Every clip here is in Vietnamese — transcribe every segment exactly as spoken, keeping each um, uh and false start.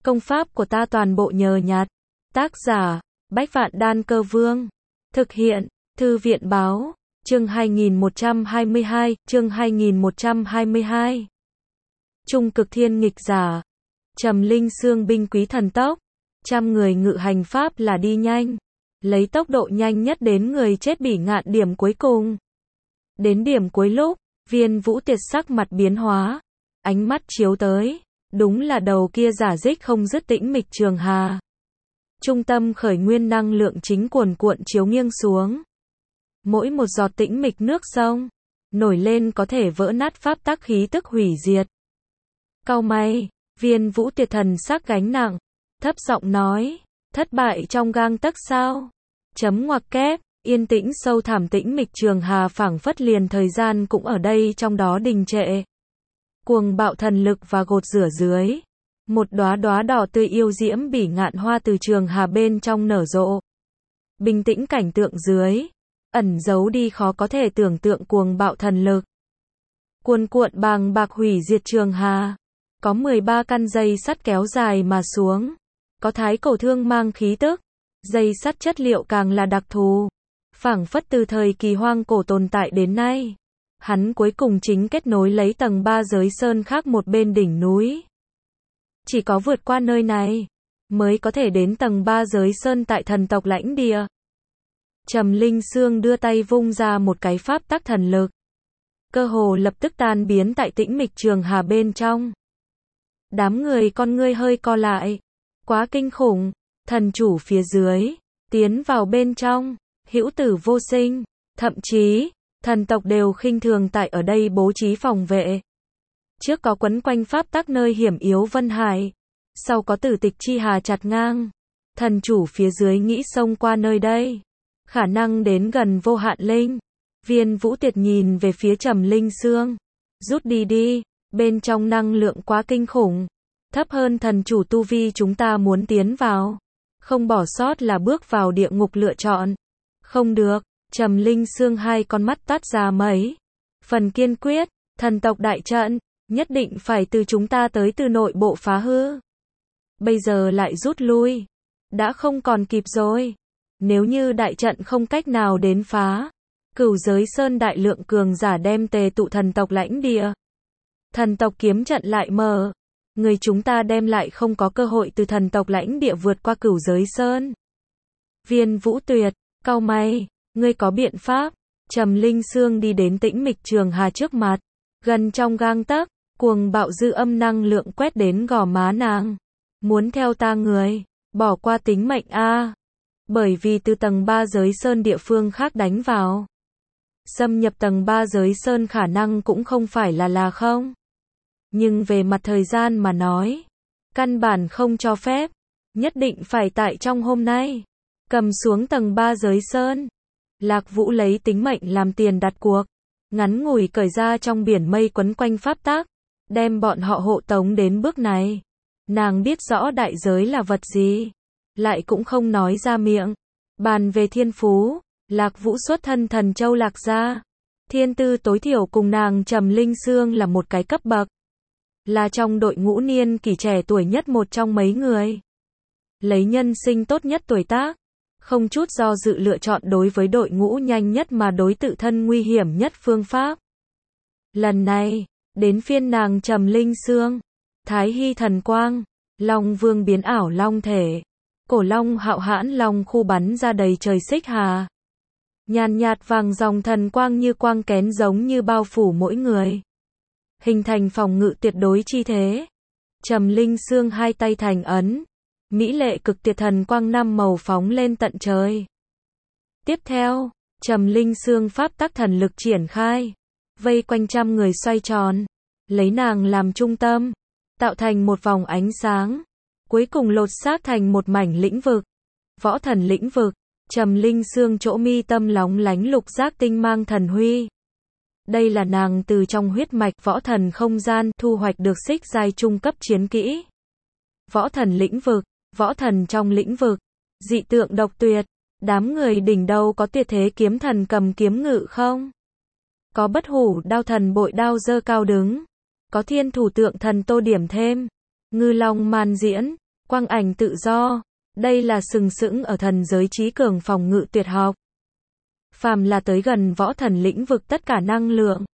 Công pháp của ta toàn bộ nhờ nhặt. Tác giả, Bách Vạn Đan Cơ Vương. Thực hiện, Thư viện Báo. Chương hai nghìn một trăm hai mươi hai, chương hai nghìn một trăm hai mươi hai. Trung cực thiên nghịch giả. Trầm linh xương binh quý thần tốc. Trăm người ngự hành pháp là đi nhanh. Lấy tốc độ nhanh nhất đến người chết bỉ ngạn điểm cuối cùng. Đến điểm cuối lúc, Viên Vũ Tiệt sắc mặt biến hóa. Ánh mắt chiếu tới. Đúng là đầu kia giả dích không dứt tĩnh mịch trường hà. Trung tâm khởi nguyên năng lượng chính cuồn cuộn chiếu nghiêng xuống. Mỗi một giọt tĩnh mịch nước sông nổi lên có thể vỡ nát pháp tắc khí tức hủy diệt. Cau mày, Viên Vũ Tiệt thần sắc gánh nặng, thấp giọng nói, thất bại trong gang tấc sao? Chấm ngoặc kép, yên tĩnh sâu thẳm tĩnh mịch trường hà phảng phất liền thời gian cũng ở đây trong đó đình trệ. Cuồng bạo thần lực và gột rửa dưới. Một đóa đóa đỏ tươi yêu diễm bỉ ngạn hoa từ trường hà bên trong nở rộ. Bình tĩnh cảnh tượng dưới, ẩn giấu đi khó có thể tưởng tượng cuồng bạo thần lực. Cuồn cuộn bàng bạc hủy diệt trường hà. Có mười ba căn dây sắt kéo dài mà xuống. Có thái cổ thương mang khí tức. Dây sắt chất liệu càng là đặc thù. Phảng phất từ thời kỳ hoang cổ tồn tại đến nay. Hắn cuối cùng chính kết nối lấy tầng ba giới sơn khác một bên đỉnh núi. Chỉ có vượt qua nơi này, mới có thể đến tầng ba giới sơn tại thần tộc lãnh địa. Trầm linh xương đưa tay vung ra một cái pháp tắc thần lực. Cơ hồ lập tức tan biến tại tĩnh mịch trường hà bên trong. Đám người con ngươi hơi co lại. Quá kinh khủng, thần chủ phía dưới, tiến vào bên trong, hữu tử vô sinh, thậm chí, thần tộc đều khinh thường tại ở đây bố trí phòng vệ. Trước có quấn quanh pháp tắc nơi hiểm yếu Vân Hải, sau có tử tịch chi hà chặt ngang. Thần chủ phía dưới nghĩ xông qua nơi đây, khả năng đến gần vô hạn linh. Viên Vũ Tiệt nhìn về phía Trầm linh xương, rút đi đi, bên trong năng lượng quá kinh khủng, thấp hơn thần chủ tu vi chúng ta muốn tiến vào, không bỏ sót là bước vào địa ngục lựa chọn. Không được. Trầm linh xương hai con mắt toát ra mấy phần kiên quyết, thần tộc đại trận, nhất định phải từ chúng ta tới từ nội bộ phá hư. Bây giờ lại rút lui, đã không còn kịp rồi. Nếu như đại trận không cách nào đến phá, Cửu Giới Sơn đại lượng cường giả đem tề tụ thần tộc lãnh địa. Thần tộc kiếm trận lại mở, người chúng ta đem lại không có cơ hội từ thần tộc lãnh địa vượt qua Cửu Giới Sơn. Viên Vũ Tuyệt, cau mày. Ngươi có biện pháp? Trầm linh xương đi đến tĩnh mịch trường hà trước mặt. Gần trong gang tấc, cuồng bạo dư âm năng lượng quét đến gò má nàng. Muốn theo ta người, bỏ qua tính mệnh a. Bởi vì từ tầng ba giới sơn địa phương khác đánh vào. Xâm nhập tầng ba giới sơn khả năng cũng không phải là là không. Nhưng về mặt thời gian mà nói, căn bản không cho phép. Nhất định phải tại trong hôm nay, cầm xuống tầng ba giới sơn. Lạc Vũ lấy tính mệnh làm tiền đặt cuộc, ngắn ngủi cởi ra trong biển mây quấn quanh pháp tắc, đem bọn họ hộ tống đến bước này. Nàng biết rõ đại giới là vật gì, lại cũng không nói ra miệng. Bàn về thiên phú, Lạc Vũ xuất thân thần châu Lạc gia, thiên tư tối thiểu cùng nàng Trầm linh xương là một cái cấp bậc, là trong đội ngũ niên kỷ trẻ tuổi nhất một trong mấy người. Lấy nhân sinh tốt nhất tuổi tác, không chút do dự lựa chọn đối với đội ngũ nhanh nhất mà đối tự thân nguy hiểm nhất phương pháp. Lần này, đến phiên nàng Trầm linh xương, Thái Hy thần quang, Long Vương biến ảo long thể, cổ long hạo hãn long khu bắn ra đầy trời xích hà. Nhàn nhạt vàng dòng thần quang như quang kén giống như bao phủ mỗi người, hình thành phòng ngự tuyệt đối chi thế. Trầm linh xương hai tay thành ấn, mỹ lệ cực tiệt thần quang năm màu phóng lên tận trời. Tiếp theo, Trầm linh xương pháp tắc thần lực triển khai, vây quanh trăm người xoay tròn, lấy nàng làm trung tâm, tạo thành một vòng ánh sáng, cuối cùng lột xác thành một mảnh lĩnh vực, võ thần lĩnh vực. Trầm linh xương chỗ mi tâm lóng lánh lục giác tinh mang thần huy. Đây là nàng từ trong huyết mạch võ thần không gian thu hoạch được xích giai trung cấp chiến kỹ. Võ thần lĩnh vực, võ thần trong lĩnh vực, dị tượng độc tuyệt. Đám người đỉnh đầu có tuyệt thế kiếm thần cầm kiếm ngự không? Có bất hủ đao thần bội đao giơ cao đứng, có thiên thủ tượng thần tô điểm thêm, ngư long man diễn, quang ảnh tự do. Đây là sừng sững ở thần giới trí cường phòng ngự tuyệt học. Phàm là tới gần võ thần lĩnh vực tất cả năng lượng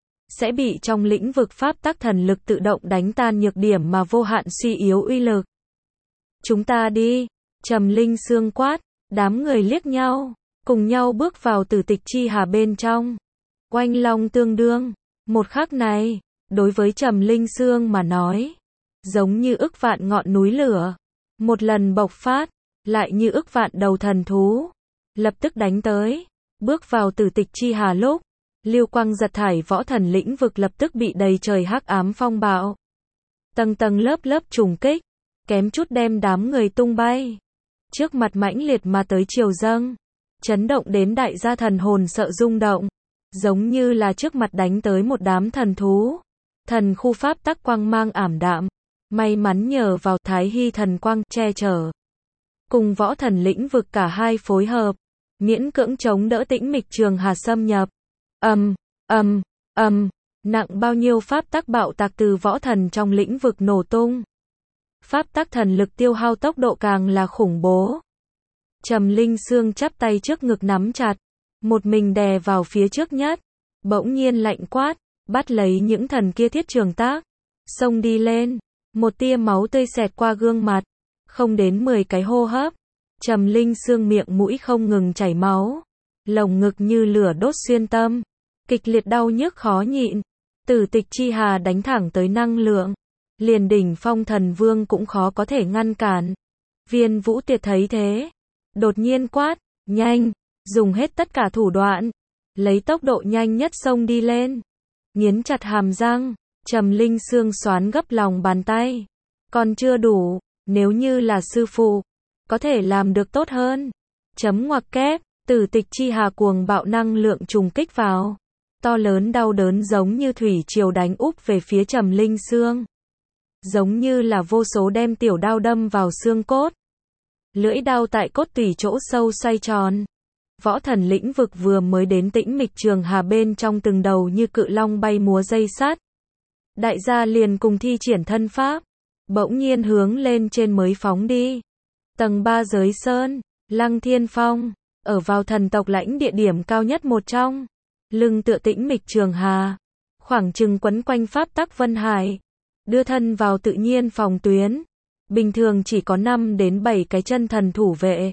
sẽ bị trong lĩnh vực pháp tắc thần lực tự động đánh tan nhược điểm mà vô hạn suy yếu uy lực. Chúng ta đi, Trầm Linh Sương quát, đám người liếc nhau, cùng nhau bước vào Tử Tịch Chi Hà bên trong. Oanh long tương đương, một khắc này, đối với Trầm Linh Sương mà nói, giống như ức vạn ngọn núi lửa, một lần bộc phát, lại như ức vạn đầu thần thú, lập tức đánh tới. Bước vào Tử Tịch Chi Hà lúc, lưu quang giật thải võ thần lĩnh vực lập tức bị đầy trời hắc ám phong bạo. Tầng tầng lớp lớp trùng kích, kém chút đem đám người tung bay. Trước mặt mãnh liệt mà tới triều dâng, chấn động đến đại gia thần hồn sợ rung động, giống như là trước mặt đánh tới một đám thần thú. Thần khu pháp tắc quang mang ảm đạm, may mắn nhờ vào Thái Hy thần quang che chở, cùng võ thần lĩnh vực cả hai phối hợp, miễn cưỡng chống đỡ tĩnh mịch trường hà xâm nhập. Ầm, ầm, ầm, nặng bao nhiêu pháp tắc bạo tạc từ võ thần trong lĩnh vực nổ tung. Pháp tắc thần lực tiêu hao tốc độ càng là khủng bố. Trầm Linh Sương chắp tay trước ngực nắm chặt, một mình đè vào phía trước nhất, bỗng nhiên lạnh quát, bắt lấy những thần kia thiết trường tác, xông đi lên. Một tia máu tươi xẹt qua gương mặt, không đến mười cái hô hấp, Trầm Linh Sương miệng mũi không ngừng chảy máu, lồng ngực như lửa đốt xuyên tâm, kịch liệt đau nhức khó nhịn. Tử Tịch Chi Hà đánh thẳng tới năng lượng, liền đỉnh phong thần vương cũng khó có thể ngăn cản. Viên Vũ Tiệt thấy thế, đột nhiên quát, nhanh, dùng hết tất cả thủ đoạn, lấy tốc độ nhanh nhất xông đi lên. Nghiến chặt hàm răng, Trầm Linh Sương xoắn gấp lòng bàn tay, còn chưa đủ, nếu như là sư phụ, có thể làm được tốt hơn. Chấm ngoặc kép, Tử Tịch Chi Hà cuồng bạo năng lượng trùng kích vào, to lớn đau đớn giống như thủy triều đánh úp về phía Trầm Linh Sương, giống như là vô số đem tiểu đao đâm vào xương cốt. Lưỡi đao tại cốt tủy chỗ sâu xoay tròn. Võ thần lĩnh vực vừa mới đến tĩnh mịch trường hà bên trong từng đầu như cự long bay múa dây sắt. Đại gia liền cùng thi triển thân pháp, bỗng nhiên hướng lên trên mới phóng đi. Tầng ba giới sơn, Lăng Thiên Phong, ở vào thần tộc lãnh địa điểm cao nhất một trong, lưng tựa tĩnh mịch trường hà, khoảng chừng quấn quanh pháp tắc vân hải, đưa thân vào tự nhiên phòng tuyến. Bình thường chỉ có năm đến bảy cái chân thần thủ vệ.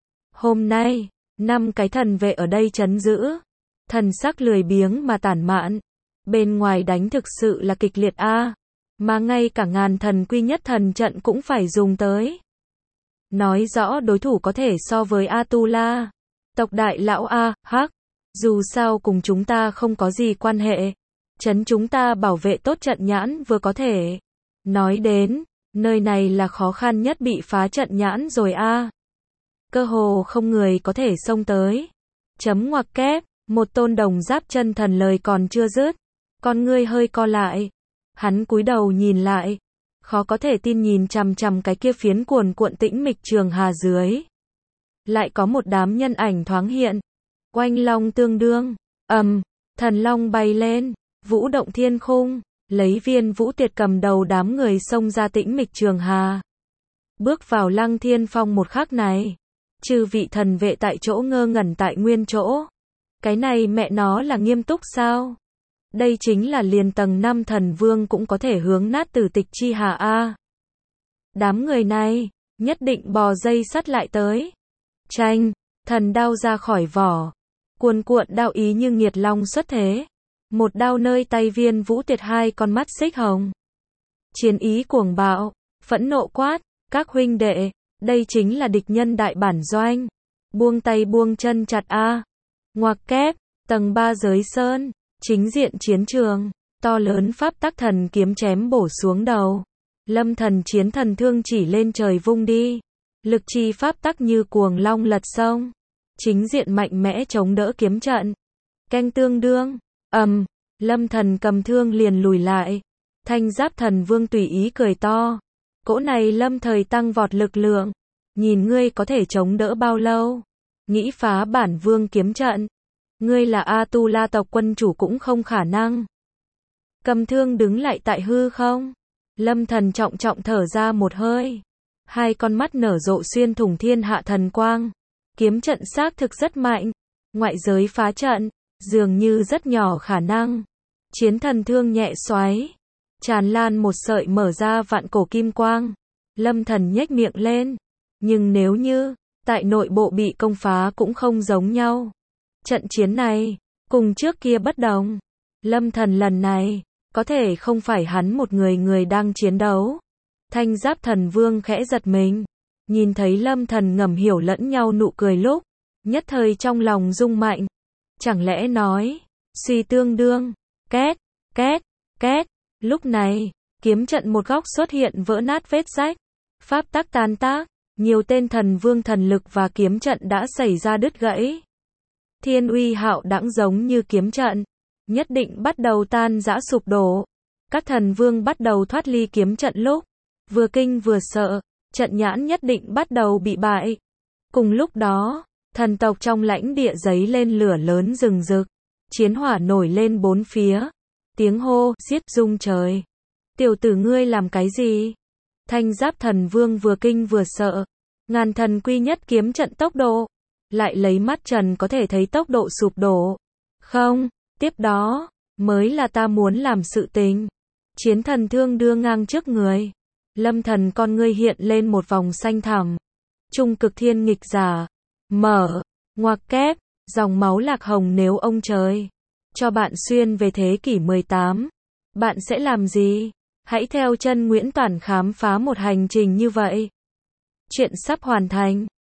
Hôm nay, năm cái thần vệ ở đây trấn giữ, thần sắc lười biếng mà tản mạn. Bên ngoài đánh thực sự là kịch liệt a, mà ngay cả ngàn thần quy nhất thần trận cũng phải dùng tới. Nói rõ đối thủ có thể so với Atula, tộc đại lão A, hắc, dù sao cùng chúng ta không có gì quan hệ, trấn chúng ta bảo vệ tốt trận nhãn vừa có thể. Nói đến, nơi này là khó khăn nhất bị phá trận nhãn rồi a. Cơ hồ không người có thể xông tới. Chấm ngoặc kép, một tôn đồng giáp chân thần lời còn chưa dứt, con ngươi hơi co lại. Hắn cúi đầu nhìn lại, khó có thể tin nhìn chằm chằm cái kia phiến cuồn cuộn tĩnh mịch trường hà dưới. Lại có một đám nhân ảnh thoáng hiện. Oanh long tương đương, ầm, thần long bay lên, vũ động thiên khung, lấy Viên Vũ Tiệt cầm đầu đám người xông ra tĩnh mịch trường hà. Bước vào Lăng Thiên Phong một khắc này, chư vị thần vệ tại chỗ ngơ ngẩn tại nguyên chỗ. Cái này mẹ nó là nghiêm túc sao? Đây chính là liền tầng năm thần vương cũng có thể hướng nát Tử Tịch Chi Hà a. Đám người này, nhất định bò dây sắt lại tới. Tranh, thần đao ra khỏi vỏ, cuồn cuộn đao ý như nghiệt long xuất thế. Một đao nơi tay Viên Vũ Tiệt hai con mắt xích hồng. Chiến ý cuồng bạo, phẫn nộ quát, các huynh đệ, đây chính là địch nhân đại bản doanh. Buông tay buông chân chặt a. Ngoặc kép, tầng ba giới sơn, chính diện chiến trường, to lớn pháp tắc thần kiếm chém bổ xuống đầu. Lâm thần chiến thần thương chỉ lên trời vung đi. Lực chi pháp tắc như cuồng long lật sông. Chính diện mạnh mẽ chống đỡ kiếm trận. Canh tương đương. Ầm, um, Lâm thần cầm thương liền lùi lại. Thanh giáp thần vương tùy ý cười to. Cỗ này lâm thời tăng vọt lực lượng. Nhìn ngươi có thể chống đỡ bao lâu. Nghĩ phá bản vương kiếm trận. Ngươi là Atula tộc quân chủ cũng không khả năng. Cầm thương đứng lại tại hư không. Lâm thần trọng trọng thở ra một hơi. Hai con mắt nở rộ xuyên thủng thiên hạ thần quang. Kiếm trận xác thực rất mạnh. Ngoại giới phá trận, dường như rất nhỏ khả năng. Chiến thần thương nhẹ xoáy. Tràn lan một sợi mở ra vạn cổ kim quang. Lâm Thần nhếch miệng lên. Nhưng nếu như, tại nội bộ bị công phá cũng không giống nhau. Trận chiến này, cùng trước kia bất đồng. Lâm Thần lần này, có thể không phải hắn một người người đang chiến đấu. Thanh Giáp Thần Vương khẽ giật mình. Nhìn thấy Lâm Thần ngầm hiểu lẫn nhau nụ cười lúc. Nhất thời trong lòng rung mạnh. Chẳng lẽ nói, suy tương đương, két, két, két. Lúc này, kiếm trận một góc xuất hiện vỡ nát vết rách. Pháp tắc tan tác, nhiều tên thần vương thần lực và kiếm trận đã xảy ra đứt gãy. Thiên uy hạo đãng giống như kiếm trận, nhất định bắt đầu tan rã sụp đổ. Các thần vương bắt đầu thoát ly kiếm trận lúc, vừa kinh vừa sợ, trận nhãn nhất định bắt đầu bị bại. Cùng lúc đó, thần tộc trong lãnh địa giấy lên lửa lớn rừng rực, chiến hỏa nổi lên bốn phía, tiếng hô, giết rung trời. Tiểu tử ngươi làm cái gì? Thanh Giáp Thần Vương vừa kinh vừa sợ, ngàn thần quy nhất kiếm trận tốc độ, lại lấy mắt trần có thể thấy tốc độ sụp đổ. Không, tiếp đó, mới là ta muốn làm sự tình. Chiến thần thương đưa ngang trước người. Lâm Thần con ngươi hiện lên một vòng xanh thẳm. Trung cực thiên nghịch giả. Mở, ngoặc kép, dòng máu lạc hồng nếu ông trời cho bạn xuyên về thế kỷ mười tám, bạn sẽ làm gì? Hãy theo chân Nguyễn Toản khám phá một hành trình như vậy. Chuyện sắp hoàn thành.